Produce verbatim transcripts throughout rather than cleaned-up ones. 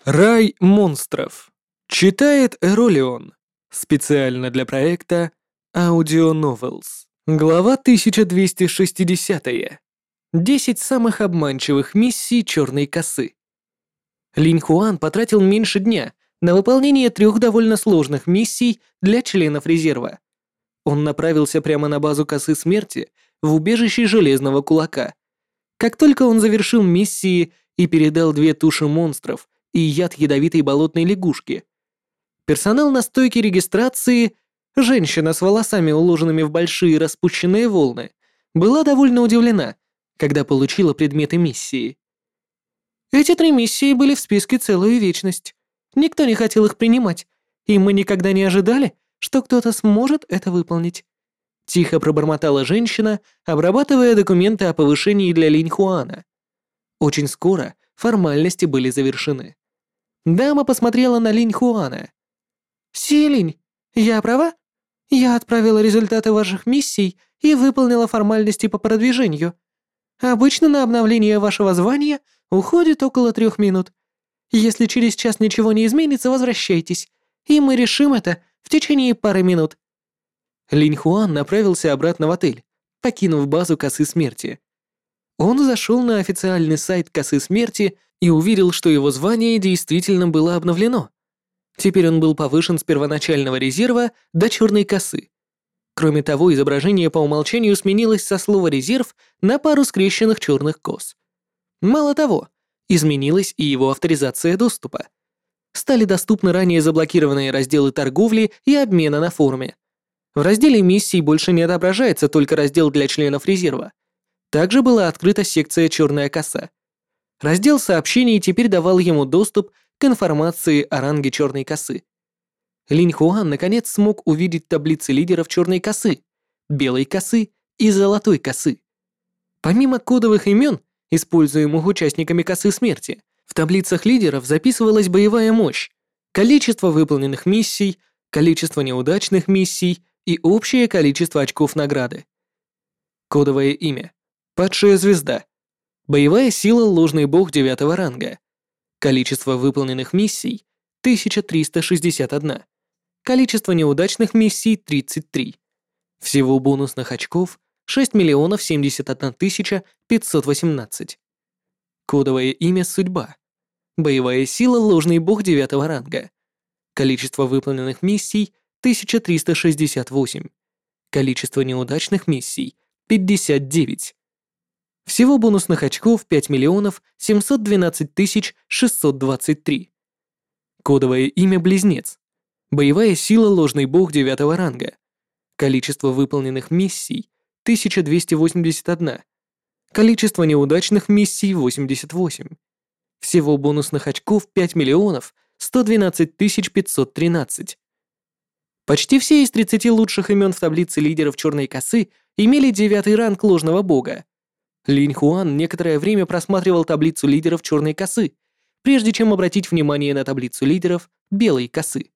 Рай монстров. Читает Эролион. Специально для проекта Audio Novels. Глава тысяча двести шестьдесят. Десять самых обманчивых миссий Черной косы. Линь Хуан потратил меньше дня на выполнение трех довольно сложных миссий для членов резерва. Он направился прямо на базу косы смерти в убежище Железного Кулака. Как только он завершил миссии и передал две туши монстров и яд ядовитой болотной лягушки, персонал на стойке регистрации, женщина с волосами, уложенными в большие распущенные волны, была довольно удивлена, когда получила предметы миссии. Эти три миссии были в списке целую вечность. Никто не хотел их принимать, и мы никогда не ожидали, что кто-то сможет это выполнить. Тихо пробормотала женщина, обрабатывая документы о повышении для Линь Хуана. Очень скоро формальности были завершены. Дама посмотрела на Линь Хуана. «Силинь, я права? Я отправила результаты ваших миссий и выполнила формальности по продвижению. Обычно на обновление вашего звания уходит около трех минут. Если через час ничего не изменится, возвращайтесь, и мы решим это в течение пары минут». Линь Хуан направился обратно в отель, покинув базу косы смерти. Он зашел на официальный сайт косы смерти и увидел, что его звание действительно было обновлено. Теперь он был повышен с первоначального резерва до черной косы. Кроме того, изображение по умолчанию сменилось со слова «резерв» на пару скрещенных черных кос. Мало того, изменилась и его авторизация доступа. Стали доступны ранее заблокированные разделы торговли и обмена на форуме. В разделе миссий больше не отображается только раздел для членов резерва. Также была открыта секция «Черная коса». Раздел сообщений теперь давал ему доступ к информации о ранге Черной косы. Линь Хуан наконец смог увидеть таблицы лидеров Черной косы, Белой косы и Золотой косы. Помимо кодовых имен, используемых участниками косы смерти, в таблицах лидеров записывалась боевая мощь, количество выполненных миссий, количество неудачных миссий и общее количество очков награды. Кодовое имя. Падшая звезда. Боевая сила ложный бог девятого ранга. Количество выполненных миссий — тысяча триста шестьдесят одна. Количество неудачных миссий — тридцать три. Всего бонусных очков — шесть миллионов семьдесят одна тысяча пятьсот восемнадцать. Кодовое имя судьба. Боевая сила ложный бог девятого ранга. Количество выполненных миссий — тысяча триста шестьдесят восемь. Количество неудачных миссий — пятьдесят девять. Всего бонусных очков пять миллионов семьсот двенадцать тысяч шестьсот двадцать три. Кодовое имя Близнец. Боевая сила ложный бог девятого ранга. Количество выполненных миссий — тысяча двести восемьдесят одна. Количество неудачных миссий — восемьдесят восемь. Всего бонусных очков пять миллионов сто двенадцать тысяч пятьсот тринадцать. Почти все из тридцати лучших имен в таблице лидеров Черной косы имели девятый ранг ложного бога. Линь Хуан некоторое время просматривал таблицу лидеров Черной косы, прежде чем обратить внимание на таблицу лидеров Белой косы.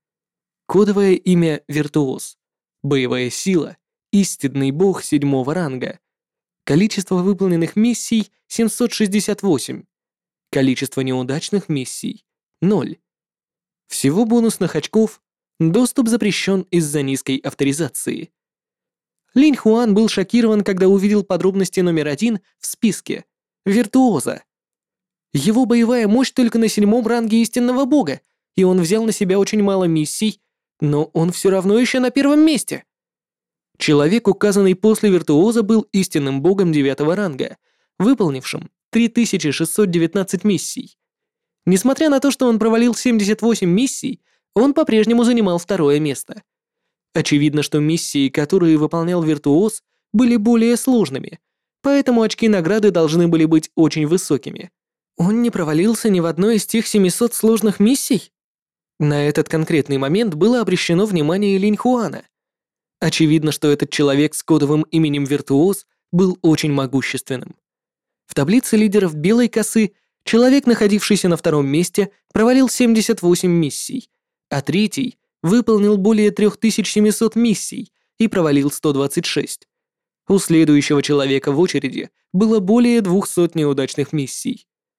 Кодовое имя Виртуоз. Боевая сила — истинный бог седьмого ранга. Количество выполненных миссий — семьсот шестьдесят восемь. Количество неудачных миссий — ноль. Всего бонусных очков — доступ запрещен из-за низкой авторизации. Линь Хуан был шокирован, когда увидел подробности номер один в списке — Виртуоза. Его боевая мощь только на седьмом ранге истинного бога, и он взял на себя очень мало миссий, но он все равно еще на первом месте. Человек, указанный после Виртуоза, был истинным богом девятого ранга, выполнившим три тысячи шестьсот девятнадцать миссий. Несмотря на то, что он провалил семьдесят восемь миссий, он по-прежнему занимал второе место. Очевидно, что миссии, которые выполнял Виртуоз, были более сложными, поэтому очки награды должны были быть очень высокими. Он не провалился ни в одной из тех семисот сложных миссий? На этот конкретный момент было обращено внимание Линь Хуана. Очевидно, что этот человек с кодовым именем Виртуоз был очень могущественным. В таблице лидеров Белой косы человек, находившийся на втором месте, провалил семьдесят восемь миссий, а третий выполнил более три тысячи семьсот миссий и провалил сто двадцать шесть. У следующего человека в очереди было более двухсот неудачных миссий.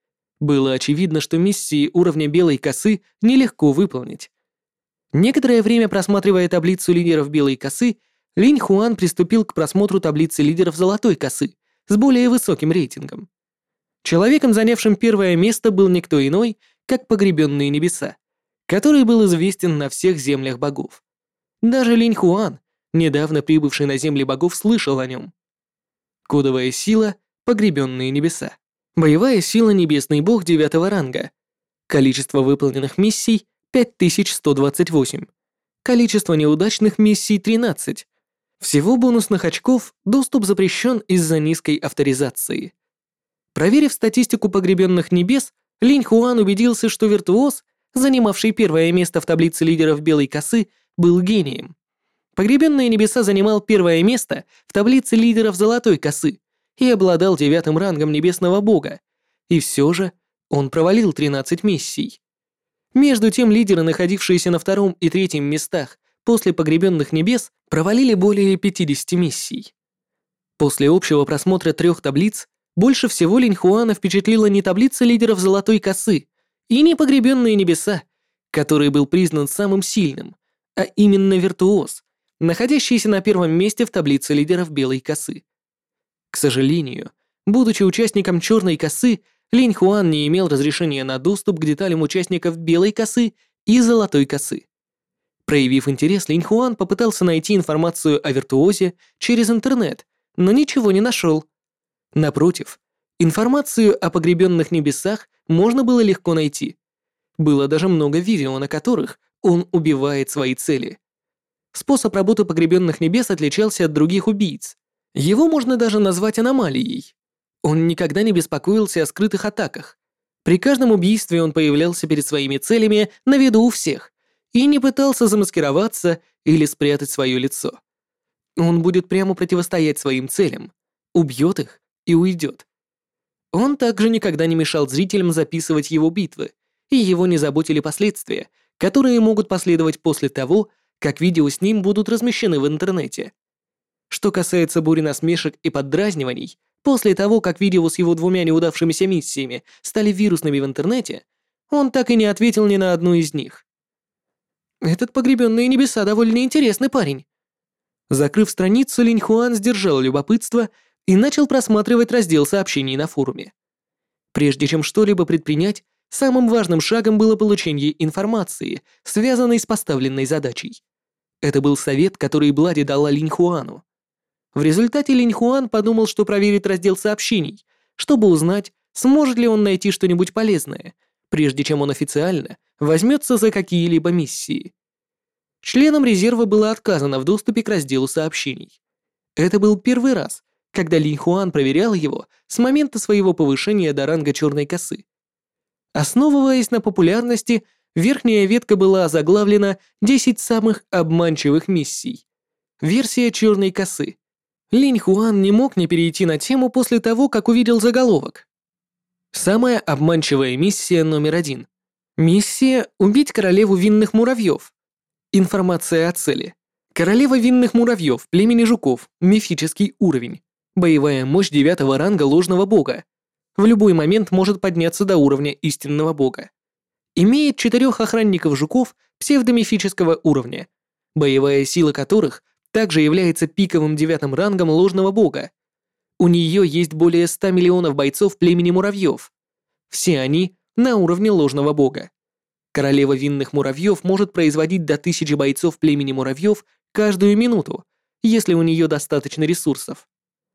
Было очевидно, что миссии уровня Белой косы нелегко выполнить. Некоторое время просматривая таблицу лидеров Белой косы, Линь Хуан приступил к просмотру таблицы лидеров Золотой косы с более высоким рейтингом. Человеком, занявшим первое место, был никто иной, как Погребенные небеса, который был известен на всех землях богов. Даже Линь Хуан, недавно прибывший на земли богов, слышал о нем. Кодовая сила — Погребенные небеса. Боевая сила — Небесный бог девятого ранга. Количество выполненных миссий — пять тысяч сто двадцать восемь. Количество неудачных миссий — тринадцать. Всего бонусных очков доступ запрещен из-за низкой авторизации. Проверив статистику Погребенных небес, Линь Хуан убедился, что виртуоз, занимавший первое место в таблице лидеров Белой косы, был гением. Погребенные небеса занимал первое место в таблице лидеров Золотой косы и обладал девятым рангом небесного бога, и все же он провалил тринадцать миссий. Между тем лидеры, находившиеся на втором и третьем местах после Погребенных небес, провалили более пятидесяти миссий. После общего просмотра трех таблиц больше всего Линь Хуана впечатлила не таблица лидеров Золотой косы и не Погребенные небеса, который был признан самым сильным, а именно виртуоз, находящийся на первом месте в таблице лидеров Белой косы. К сожалению, будучи участником Черной косы, Линь Хуан не имел разрешения на доступ к деталям участников Белой косы и Золотой косы. Проявив интерес, Линь Хуан попытался найти информацию о виртуозе через интернет, но ничего не нашел. Напротив, информацию о Погребенных небесах можно было легко найти. Было даже много видео, на которых он убивает свои цели. Способ работы Погребенных небес отличался от других убийц. Его можно даже назвать аномалией. Он никогда не беспокоился о скрытых атаках. При каждом убийстве он появлялся перед своими целями на виду у всех и не пытался замаскироваться или спрятать свое лицо. Он будет прямо противостоять своим целям, убьет их и уйдет. Он также никогда не мешал зрителям записывать его битвы, и его не заботили последствия, которые могут последовать после того, как видео с ним будут размещены в интернете. Что касается бури насмешек и поддразниваний, после того, как видео с его двумя неудавшимися миссиями стали вирусными в интернете, он так и не ответил ни на одну из них. Этот Погребенные небеса довольно интересный парень. Закрыв страницу, Линь Хуан сдержал любопытство и начал просматривать раздел сообщений на форуме. Прежде чем что-либо предпринять, самым важным шагом было получение информации, связанной с поставленной задачей. Это был совет, который Блади дала Линь Хуану. В результате Линь Хуан подумал, что проверит раздел сообщений, чтобы узнать, сможет ли он найти что-нибудь полезное, прежде чем он официально возьмется за какие-либо миссии. Членам резерва было отказано в доступе к разделу сообщений. Это был первый раз, когда Линь Хуан проверял его с момента своего повышения до ранга Черной косы. Основываясь на популярности, верхняя ветка была озаглавлена «десять самых обманчивых миссий». Версия Черной косы. Линь Хуан не мог не перейти на тему после того, как увидел заголовок. Самая обманчивая миссия номер один. Миссия «Убить королеву винных муравьев». Информация о цели. Королева винных муравьев, племени жуков, мифический уровень. Боевая мощь девятого ранга ложного бога. В любой момент может подняться до уровня истинного бога. Имеет четырех охранников жуков псевдомифического уровня, боевая сила которых также является пиковым девятым рангом ложного бога. У нее есть более ста миллионов бойцов племени муравьев. Все они на уровне ложного бога. Королева винных муравьев может производить до тысячи бойцов племени муравьев каждую минуту, если у нее достаточно ресурсов.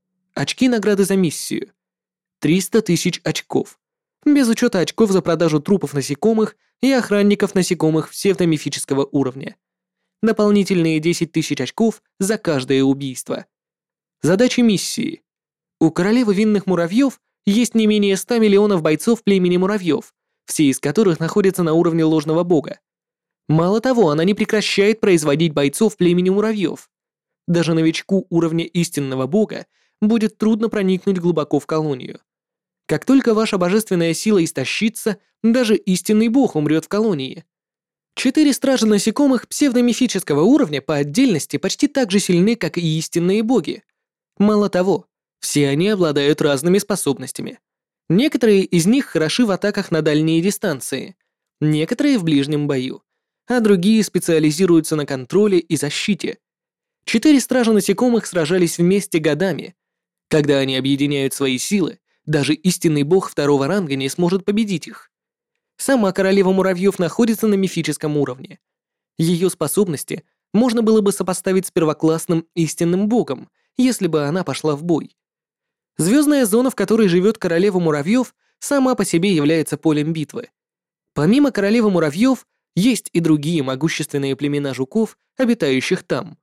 Очки награды за миссию. триста тысяч очков. Без учета очков за продажу трупов насекомых и охранников насекомых псевдомифического уровня. Дополнительные десять тысяч очков за каждое убийство. Задачи миссии. У королевы винных муравьев есть не менее ста миллионов бойцов племени муравьев, все из которых находятся на уровне ложного бога. Мало того, она не прекращает производить бойцов племени муравьев. Даже новичку уровня истинного бога будет трудно проникнуть глубоко в колонию. Как только ваша божественная сила истощится, даже истинный бог умрет в колонии. Четыре стража насекомых псевдомифического уровня по отдельности почти так же сильны, как и истинные боги. Мало того, все они обладают разными способностями. Некоторые из них хороши в атаках на дальние дистанции, некоторые в ближнем бою, а другие специализируются на контроле и защите. Четыре стража насекомых сражались вместе годами. Когда они объединяют свои силы, даже истинный бог второго ранга не сможет победить их. Сама королева муравьев находится на мифическом уровне. Ее способности можно было бы сопоставить с первоклассным истинным богом, если бы она пошла в бой. Звездная зона, в которой живет королева муравьев, сама по себе является полем битвы. Помимо королевы муравьев, есть и другие могущественные племена жуков, обитающих там.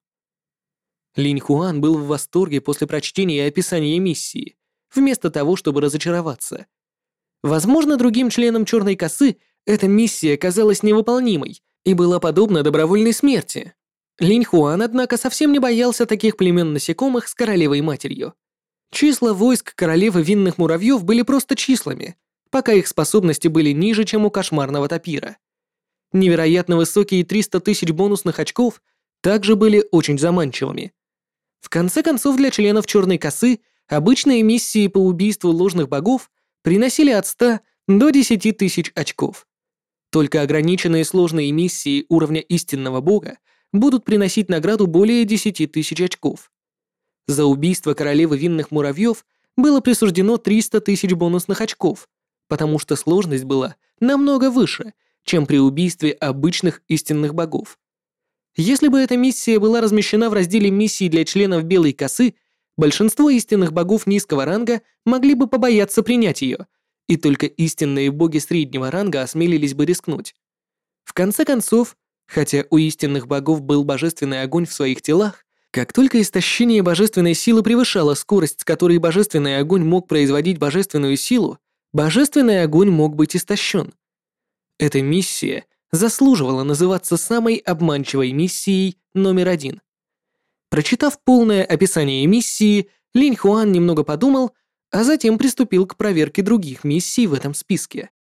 Линь Хуан был в восторге после прочтения и описания миссии, вместо того, чтобы разочароваться. Возможно, другим членам Черной косы эта миссия казалась невыполнимой и была подобна добровольной смерти. Линь Хуан, однако, совсем не боялся таких племен насекомых с королевой-матерью. Числа войск королевы винных муравьев были просто числами, пока их способности были ниже, чем у кошмарного тапира. Невероятно высокие триста тысяч бонусных очков также были очень заманчивыми. В конце концов, для членов Черной косы обычные миссии по убийству ложных богов приносили от ста до десяти тысяч очков. Только ограниченные сложные миссии уровня истинного бога будут приносить награду более десяти тысяч очков. За убийство королевы винных муравьев было присуждено триста тысяч бонусных очков, потому что сложность была намного выше, чем при убийстве обычных истинных богов. Если бы эта миссия была размещена в разделе миссий для членов Белой косы, большинство истинных богов низкого ранга могли бы побояться принять ее, и только истинные боги среднего ранга осмелились бы рискнуть. В конце концов, хотя у истинных богов был божественный огонь в своих телах, как только истощение божественной силы превышало скорость, с которой божественный огонь мог производить божественную силу, божественный огонь мог быть истощен. Эта миссия заслуживала называться самой обманчивой миссией номер один. Прочитав полное описание миссии, Линь Хуан немного подумал, а затем приступил к проверке других миссий в этом списке.